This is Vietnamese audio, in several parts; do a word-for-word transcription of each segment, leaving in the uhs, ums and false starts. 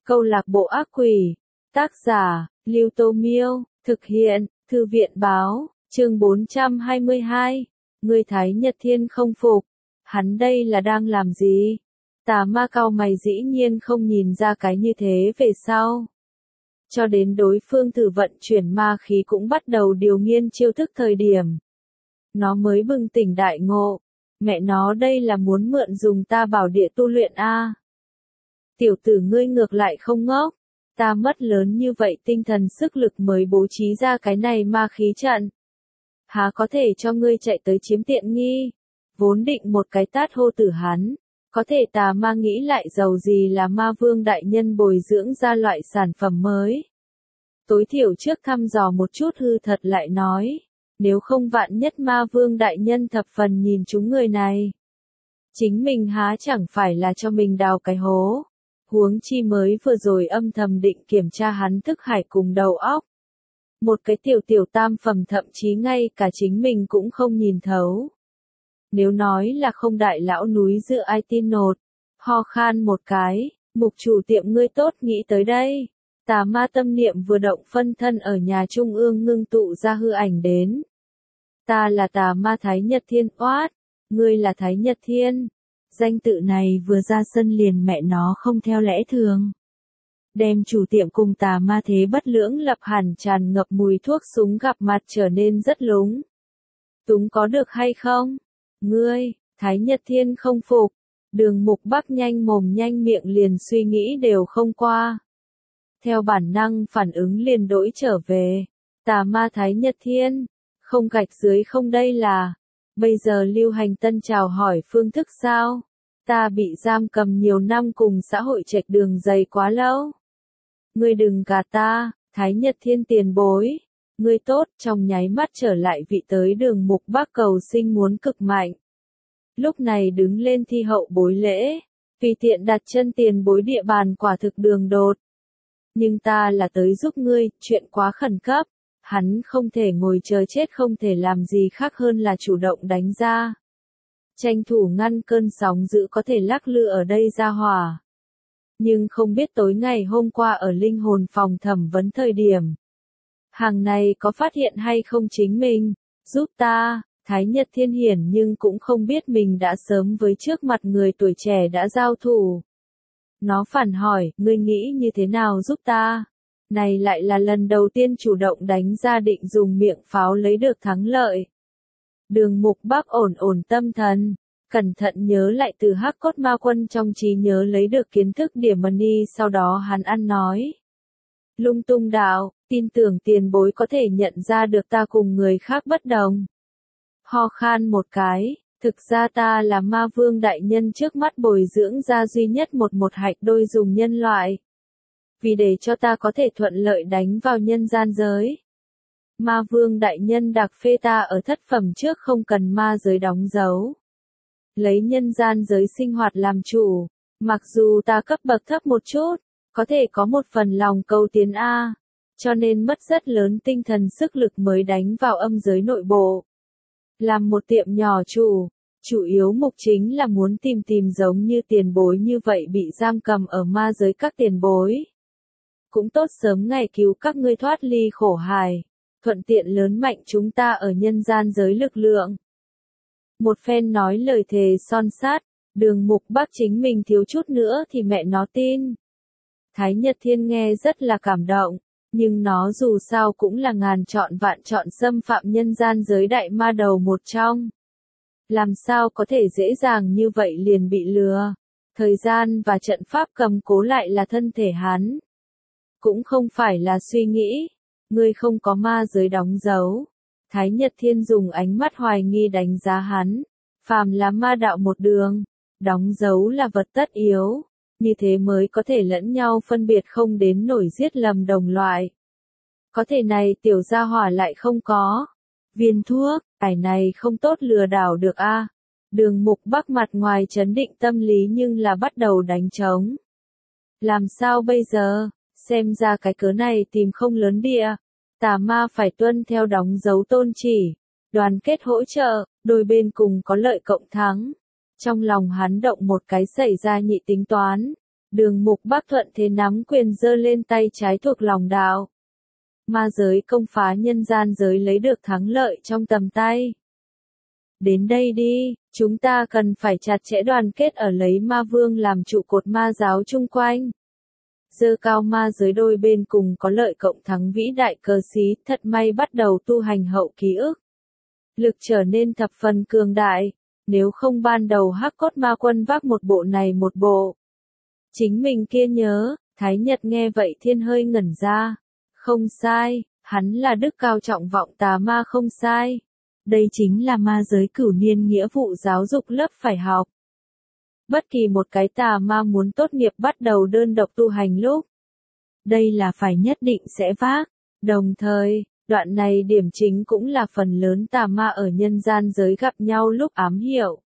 Câu lạc bộ ác quỷ. Tác giả, Lưu Tô Miêu. Thực hiện, Thư viện báo. Chương bốn trăm hai mươi hai. Người Thái Nhật Thiên không phục. Hắn đây là đang làm gì? Tà ma cau mày dĩ nhiên không nhìn ra cái như thế về sau. Cho đến đối phương thử vận chuyển ma khí cũng bắt đầu điều nghiên chiêu thức thời điểm. Nó mới bừng tỉnh đại ngộ. Mẹ nó đây là muốn mượn dùng ta bảo địa tu luyện a. Tiểu tử ngươi ngược lại không ngốc. Ta mất lớn như vậy tinh thần sức lực mới bố trí ra cái này ma khí trận. Há có thể cho ngươi chạy tới chiếm tiện nghi. Vốn định một cái tát hô tử hắn. Có thể tà ma nghĩ lại giàu gì là ma vương đại nhân bồi dưỡng ra loại sản phẩm mới. Tối thiểu trước thăm dò một chút hư thật lại nói. Nếu không vạn nhất ma vương đại nhân thập phần nhìn chúng người này. Chính mình há chẳng phải là cho mình đào cái hố. Huống chi mới vừa rồi âm thầm định kiểm tra hắn thức hải cùng đầu óc. Một cái tiểu tiểu tam phẩm thậm chí ngay cả chính mình cũng không nhìn thấu. Nếu nói là không đại lão núi dựa ai tin nột. Ho khan một cái, mục chủ tiệm ngươi tốt nghĩ tới đây. Tà ma tâm niệm vừa động phân thân ở nhà trung ương ngưng tụ ra hư ảnh đến. Ta là tà ma Thái Nhật Thiên oát, ngươi là Thái Nhật Thiên. Danh tự này vừa ra sân liền mẹ nó không theo lẽ thường. Đem chủ tiệm cùng tà ma thế bất lưỡng lập hẳn tràn ngập mùi thuốc súng gặp mặt trở nên rất lúng. Túng có được hay không? Ngươi, Thái Nhật Thiên không phục. Đường Mục Bắc nhanh mồm nhanh miệng liền suy nghĩ đều không qua. Theo bản năng phản ứng liền đổi trở về. Tà ma Thái Nhật Thiên. Không gạch dưới không đây là. Bây giờ lưu hành tân chào hỏi phương thức sao? Ta bị giam cầm nhiều năm cùng xã hội trạch đường dày quá lâu. Ngươi đừng gạt ta, Thái Nhật Thiên tiền bối. Ngươi tốt, trong nháy mắt trở lại vị tới Đường Mục Bắc cầu sinh muốn cực mạnh. Lúc này đứng lên thi hậu bối lễ, vì tiện đặt chân tiền bối địa bàn quả thực đường đột. Nhưng ta là tới giúp ngươi, chuyện quá khẩn cấp. Hắn không thể ngồi chờ chết không thể làm gì khác hơn là chủ động đánh ra. Tranh thủ ngăn cơn sóng dữ có thể lắc lư ở đây ra hỏa. Nhưng không biết tối ngày hôm qua ở linh hồn phòng thẩm vấn thời điểm. Hàng này có phát hiện hay không chính mình, giúp ta, Thái Nhật Thiên hiển nhưng cũng không biết mình đã sớm với trước mặt người tuổi trẻ đã giao thủ. Nó phản hỏi, ngươi nghĩ như thế nào giúp ta? Này lại là lần đầu tiên chủ động đánh ra định dùng miệng pháo lấy được thắng lợi. Đường Mục Bắc ổn ổn tâm thần, cẩn thận nhớ lại từ Hắc Cốt Ma Quân trong trí nhớ lấy được kiến thức điểm money sau đó hắn ăn nói. Lung tung đạo, tin tưởng tiền bối có thể nhận ra được ta cùng người khác bất đồng. Ho khan một cái, thực ra ta là ma vương đại nhân trước mắt bồi dưỡng ra duy nhất một một hạch đôi dùng nhân loại. Vì để cho ta có thể thuận lợi đánh vào nhân gian giới. Ma vương đại nhân đặc phê ta ở thất phẩm trước không cần ma giới đóng dấu. Lấy nhân gian giới sinh hoạt làm chủ, mặc dù ta cấp bậc thấp một chút, có thể có một phần lòng cầu tiến A, cho nên mất rất lớn tinh thần sức lực mới đánh vào âm giới nội bộ. Làm một tiệm nhỏ chủ, chủ yếu mục chính là muốn tìm tìm giống như tiền bối như vậy bị giam cầm ở ma giới các tiền bối. Cũng tốt sớm ngày cứu các ngươi thoát ly khổ hài, thuận tiện lớn mạnh chúng ta ở nhân gian giới lực lượng. Một phen nói lời thề son sát, Đường Mục Bắc chính mình thiếu chút nữa thì mẹ nó tin. Thái Nhật Thiên nghe rất là cảm động, nhưng nó dù sao cũng là ngàn chọn vạn chọn xâm phạm nhân gian giới đại ma đầu một trong. Làm sao có thể dễ dàng như vậy liền bị lừa, thời gian và trận pháp cầm cố lại là thân thể hắn. Cũng không phải là suy nghĩ, ngươi không có ma giới đóng dấu. Thái Nhật Thiên dùng ánh mắt hoài nghi đánh giá hắn, phàm là ma đạo một đường, đóng dấu là vật tất yếu, như thế mới có thể lẫn nhau phân biệt không đến nổi giết lầm đồng loại. Có thể này tiểu gia hỏa lại không có. Viên thuốc, cái này không tốt lừa đảo được a. Đường Mục Bắc mặt ngoài trấn định tâm lý nhưng là bắt đầu đánh trống. Làm sao bây giờ? Xem ra cái cớ này tìm không lớn địa. Tà ma phải tuân theo đóng dấu tôn chỉ, đoàn kết hỗ trợ, đôi bên cùng có lợi cộng thắng. Trong lòng hắn động một cái xảy ra nhị tính toán. Đường Mục Bắc thuận thế nắm quyền giơ lên tay trái thuộc lòng đạo. Ma giới công phá nhân gian giới lấy được thắng lợi trong tầm tay. Đến đây đi, chúng ta cần phải chặt chẽ đoàn kết ở lấy ma vương làm trụ cột ma giáo chung quanh. Giơ cao ma giới đôi bên cùng có lợi cộng thắng vĩ đại cờ xí, thật may bắt đầu tu hành hậu ký ức. Lực trở nên thập phần cường đại, nếu không ban đầu hắc cốt ma quân vác một bộ này một bộ. Chính mình kia nhớ, Thái Nhật nghe vậy thiên hơi ngẩn ra. Không sai, hắn là đức cao trọng vọng tà ma không sai. Đây chính là ma giới cửu niên nghĩa vụ giáo dục lớp phải học. Bất kỳ một cái tà ma muốn tốt nghiệp bắt đầu đơn độc tu hành lúc. Đây là phải nhất định sẽ vác. Đồng thời, đoạn này điểm chính cũng là phần lớn tà ma ở nhân gian giới gặp nhau lúc ám hiệu.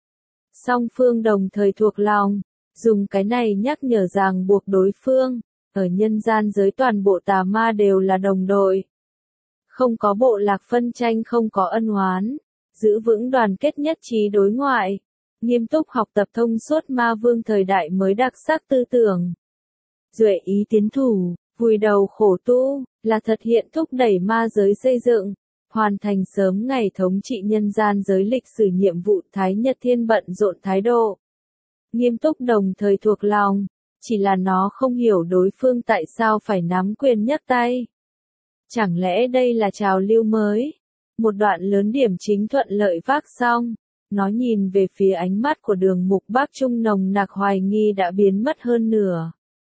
Song phương đồng thời thuộc lòng, dùng cái này nhắc nhở ràng buộc đối phương. Ở nhân gian giới toàn bộ tà ma đều là đồng đội. Không có bộ lạc phân tranh, không có ân oán. Giữ vững đoàn kết nhất trí đối ngoại. Nghiêm túc học tập thông suốt ma vương thời đại mới đặc sắc tư tưởng. Duệ ý tiến thủ, vùi đầu khổ tu, là thật hiện thúc đẩy ma giới xây dựng. Hoàn thành sớm ngày thống trị nhân gian giới lịch sử nhiệm vụ Thái Nhật Thiên bận rộn thái độ. Nghiêm túc đồng thời thuộc lòng. Chỉ là nó không hiểu đối phương tại sao phải nắm quyền nhấc tay. Chẳng lẽ đây là trào lưu mới? Một đoạn lớn điểm chính thuận lợi vác xong. Nó nhìn về phía ánh mắt của Đường Mục Bắc trung nồng nặc hoài nghi đã biến mất hơn nửa.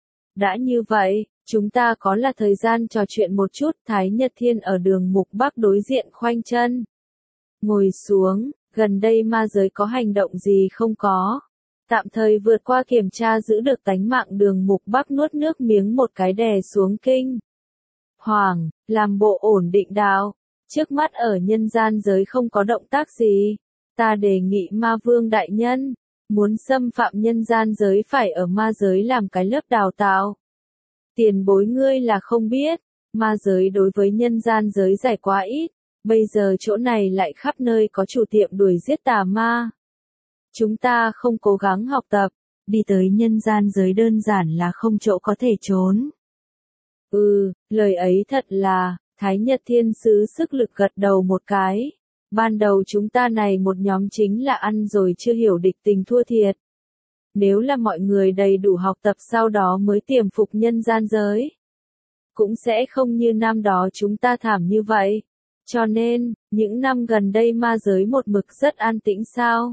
Đã như vậy, chúng ta có là thời gian trò chuyện một chút. Thái Nhật Thiên ở Đường Mục Bắc đối diện khoanh chân. Ngồi xuống, gần đây ma giới có hành động gì không có? Tạm thời vượt qua kiểm tra giữ được tánh mạng. Đường Mục Bắc nuốt nước miếng một cái đè xuống kinh hoàng, làm bộ ổn định đạo. Trước mắt ở nhân gian giới không có động tác gì. Ta đề nghị ma vương đại nhân, muốn xâm phạm nhân gian giới phải ở ma giới làm cái lớp đào tạo. Tiền bối ngươi là không biết, ma giới đối với nhân gian giới giải quá ít, bây giờ chỗ này lại khắp nơi có chủ tiệm đuổi giết tà ma. Chúng ta không cố gắng học tập, đi tới nhân gian giới đơn giản là không chỗ có thể trốn. Ừ, lời ấy thật là, Thái Nhật Thiên sứ sức lực gật đầu một cái. Ban đầu chúng ta này một nhóm chính là ăn rồi chưa hiểu địch tình thua thiệt. Nếu là mọi người đầy đủ học tập sau đó mới tiềm phục nhân gian giới, cũng sẽ không như năm đó chúng ta thảm như vậy. Cho nên, những năm gần đây ma giới một mực rất an tĩnh sao?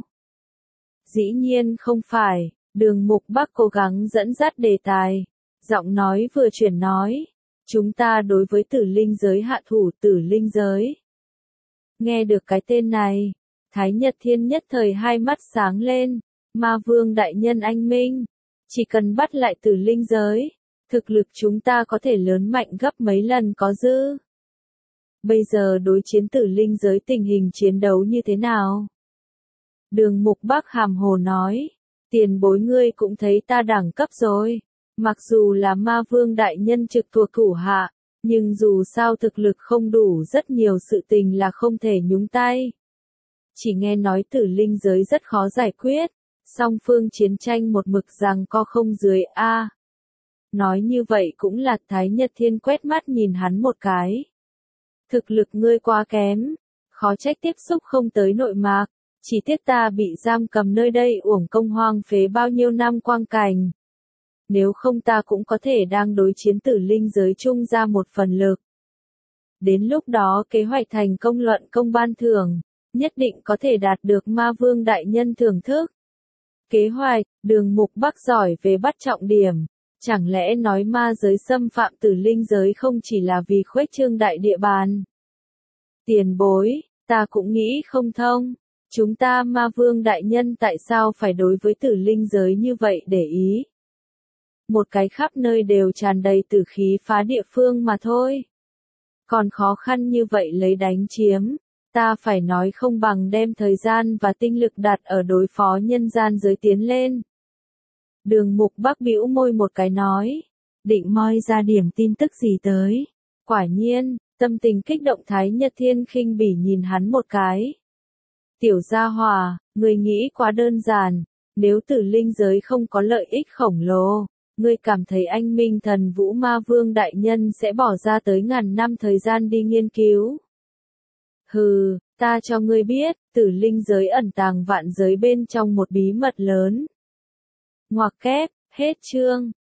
Dĩ nhiên không phải, Đường Mục Bắc cố gắng dẫn dắt đề tài. Giọng nói vừa chuyển nói, chúng ta đối với tử linh giới hạ thủ. Tử linh giới. Nghe được cái tên này, Thái Nhật Thiên nhất thời hai mắt sáng lên. Ma vương đại nhân anh minh, chỉ cần bắt lại tử linh giới, thực lực chúng ta có thể lớn mạnh gấp mấy lần có dư. Bây giờ đối chiến tử linh giới tình hình chiến đấu như thế nào? Đường Mục Bắc hàm hồ nói, tiền bối ngươi cũng thấy ta đẳng cấp rồi. Mặc dù là ma vương đại nhân trực thuộc thủ hạ, nhưng dù sao thực lực không đủ, rất nhiều sự tình là không thể nhúng tay. Chỉ nghe nói tử linh giới rất khó giải quyết, song phương chiến tranh một mực rằng co không dưới a. Nói như vậy cũng là. Thái Nhật Thiên quét mắt nhìn hắn một cái. Thực lực ngươi quá kém, khó trách tiếp xúc không tới nội mạc, chỉ tiếc ta bị giam cầm nơi đây uổng công hoang phế bao nhiêu năm quang cảnh. Nếu không ta cũng có thể đang đối chiến tử linh giới chung ra một phần lực. Đến lúc đó kế hoạch thành công luận công ban thưởng, nhất định có thể đạt được ma vương đại nhân thưởng thức. Kế hoạch, Đường Mục Bắc giỏi về bắt trọng điểm. Chẳng lẽ nói ma giới xâm phạm tử linh giới không chỉ là vì khuếch trương đại địa bàn? Tiền bối, ta cũng nghĩ không thông. Chúng ta ma vương đại nhân tại sao phải đối với tử linh giới như vậy để ý? Một cái khắp nơi đều tràn đầy tử khí phá địa phương mà thôi. Còn khó khăn như vậy lấy đánh chiếm, ta phải nói không bằng đem thời gian và tinh lực đặt ở đối phó nhân gian giới tiến lên. Đường Mục Bắc bĩu môi một cái nói, định moi ra điểm tin tức gì tới. Quả nhiên, tâm tình kích động. Thái Nhật Thiên khinh bỉ nhìn hắn một cái. Tiểu gia hỏa, người nghĩ quá đơn giản, Nếu tử linh giới không có lợi ích khổng lồ, ngươi cảm thấy anh Minh Thần Vũ Ma Vương Đại Nhân sẽ bỏ ra tới ngàn năm thời gian đi nghiên cứu? Hừ, ta cho ngươi biết, tử linh giới ẩn tàng vạn giới bên trong một bí mật lớn. Ngoặc kép, hết chương.